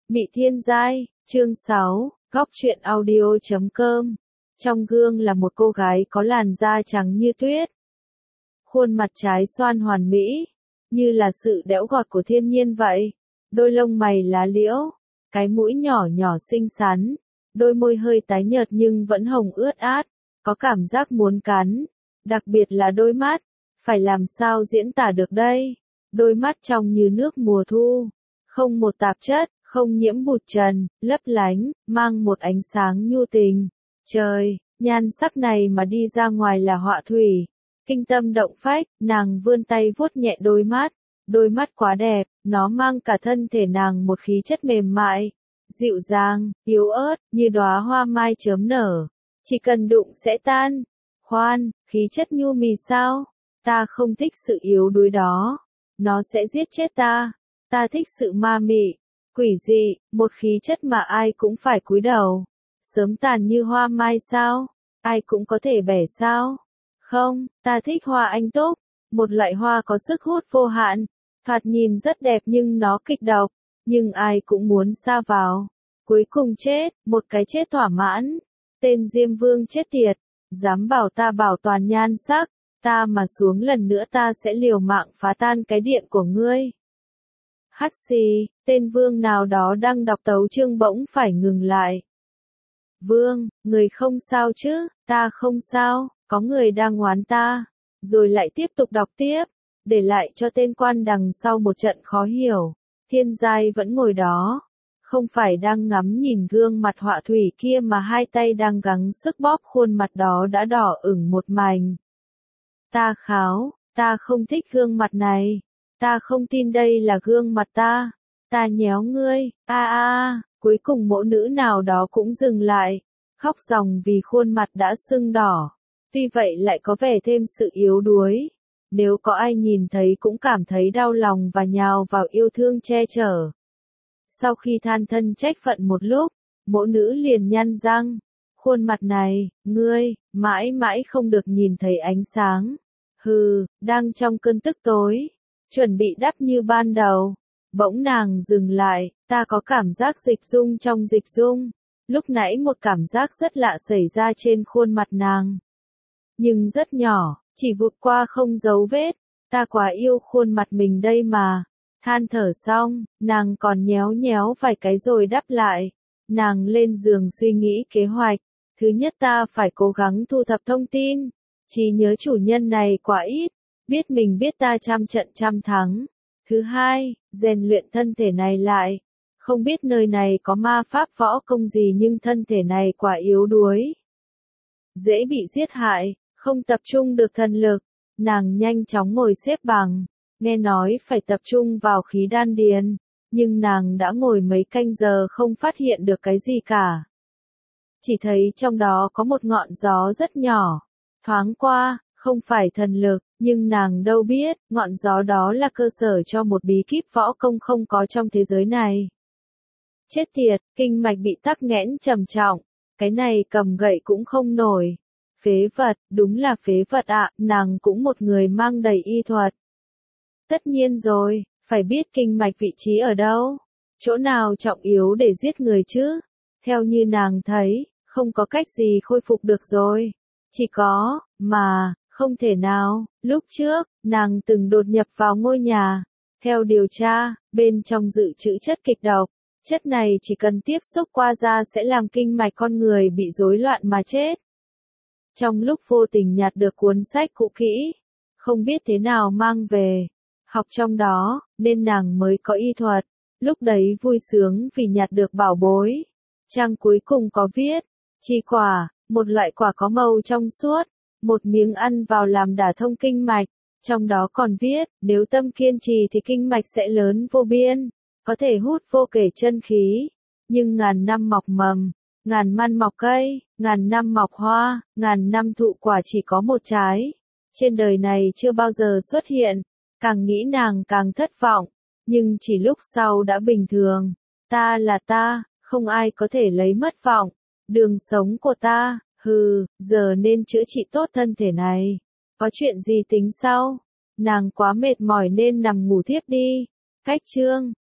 Mị Thiên Giai, chương 6, góc truyện audio.com. Trong gương là một cô gái có làn da trắng như tuyết. Khuôn mặt trái xoan hoàn mỹ, như là sự đẽo gọt của thiên nhiên vậy. Đôi lông mày lá liễu, cái mũi nhỏ nhỏ xinh xắn, đôi môi hơi tái nhợt nhưng vẫn hồng ướt át, có cảm giác muốn cắn. Đặc biệt là đôi mắt, phải làm sao diễn tả được đây? Đôi mắt trong như nước mùa thu, không một tạp chất, không nhiễm bụt trần, lấp lánh, mang một ánh sáng nhu tình. Trời, nhan sắc này mà đi ra ngoài là họa thủy. Kinh tâm động phách, nàng vươn tay vuốt nhẹ đôi mắt quá đẹp, nó mang cả thân thể nàng một khí chất mềm mại, dịu dàng, yếu ớt, như đóa hoa mai chớm nở. Chỉ cần đụng sẽ tan. Khoan, khí chất nhu mì sao? Ta không thích sự yếu đuối đó. Nó sẽ giết chết ta. Ta thích sự ma mị, quỷ dị, một khí chất mà ai cũng phải cúi đầu. Sớm tàn như hoa mai sao? Ai cũng có thể bẻ sao? Không, ta thích hoa anh túc, một loại hoa có sức hút vô hạn. Thoạt nhìn rất đẹp nhưng nó kịch độc, nhưng ai cũng muốn sa vào. Cuối cùng chết, một cái chết thỏa mãn. Tên Diêm Vương chết tiệt, dám bảo ta bảo toàn nhan sắc, ta mà xuống lần nữa ta sẽ liều mạng phá tan cái điện của ngươi. Hắt xì, tên vương nào đó đang đọc tấu chương bỗng phải ngừng lại. Vương, người không sao chứ? Ta không sao, có người đang oán ta. Rồi lại tiếp tục đọc tiếp, để lại cho tên quan đằng sau một trận khó hiểu. Thiên Giai vẫn ngồi đó, không phải đang ngắm nhìn gương mặt họa thủy kia mà hai tay đang gắng sức bóp khuôn mặt đó đã đỏ ửng một mảnh. Ta kháo, ta không thích gương mặt này. Ta không tin đây là gương mặt ta. Ta nhéo ngươi, cuối cùng mẫu nữ nào đó cũng dừng lại, khóc ròng vì khuôn mặt đã sưng đỏ. Tuy vậy lại có vẻ thêm sự yếu đuối. Nếu có ai nhìn thấy cũng cảm thấy đau lòng và nhào vào yêu thương che chở. Sau khi than thân trách phận một lúc, mẫu nữ liền nhăn răng. Khuôn mặt này, ngươi, mãi mãi không được nhìn thấy ánh sáng. Hừ, đang trong cơn tức tối, chuẩn bị đắp như ban đầu. Bỗng nàng dừng lại, ta có cảm giác dịch dung trong dịch dung. Lúc nãy một cảm giác rất lạ xảy ra trên khuôn mặt nàng. Nhưng rất nhỏ, chỉ vụt qua không dấu vết. Ta quá yêu khuôn mặt mình đây mà. Than thở xong, nàng còn nhéo nhéo vài cái rồi đắp lại. Nàng lên giường suy nghĩ kế hoạch. Thứ nhất ta phải cố gắng thu thập thông tin. Trí nhớ chủ nhân này quá ít. Biết mình biết ta trăm trận trăm thắng. Thứ hai, rèn luyện thân thể này lại. Không biết nơi này có ma pháp võ công gì nhưng thân thể này quá yếu đuối. Dễ bị giết hại, không tập trung được thần lực. Nàng nhanh chóng ngồi xếp bằng. Nghe nói phải tập trung vào khí đan điền. Nhưng nàng đã ngồi mấy canh giờ không phát hiện được cái gì cả. Chỉ thấy trong đó có một ngọn gió rất nhỏ. Thoáng qua, không phải thần lực, nhưng nàng đâu biết, ngọn gió đó là cơ sở cho một bí kíp võ công không có trong thế giới này. Chết tiệt, kinh mạch bị tắc nghẽn trầm trọng, cái này cầm gậy cũng không nổi. Phế vật, đúng là phế vật ạ, nàng cũng một người mang đầy y thuật. Tất nhiên rồi, phải biết kinh mạch vị trí ở đâu, chỗ nào trọng yếu để giết người chứ. Theo như nàng thấy, không có cách gì khôi phục được rồi. Chỉ có, mà, không thể nào. Lúc trước, nàng từng đột nhập vào ngôi nhà. Theo điều tra, bên trong dự trữ chất kịch độc. Chất này chỉ cần tiếp xúc qua da sẽ làm kinh mạch con người bị rối loạn mà chết. Trong lúc vô tình nhặt được cuốn sách cũ kỹ, không biết thế nào mang về, học trong đó, nên nàng mới có y thuật. Lúc đấy vui sướng vì nhặt được bảo bối. Trang cuối cùng có viết, chi quả, một loại quả có màu trong suốt, một miếng ăn vào làm đả thông kinh mạch. Trong đó còn viết, nếu tâm kiên trì thì kinh mạch sẽ lớn vô biên, có thể hút vô kể chân khí. Nhưng ngàn năm mọc mầm, ngàn năm mọc cây, ngàn năm mọc hoa, ngàn năm thụ quả chỉ có một trái. Trên đời này chưa bao giờ xuất hiện, càng nghĩ nàng càng thất vọng, nhưng chỉ lúc sau đã bình thường. Ta là ta, không ai có thể lấy mất vọng. Đường sống của ta, giờ nên chữa trị tốt thân thể này. Có chuyện gì tính sau? Nàng quá mệt mỏi nên nằm ngủ thiếp đi. Cách chương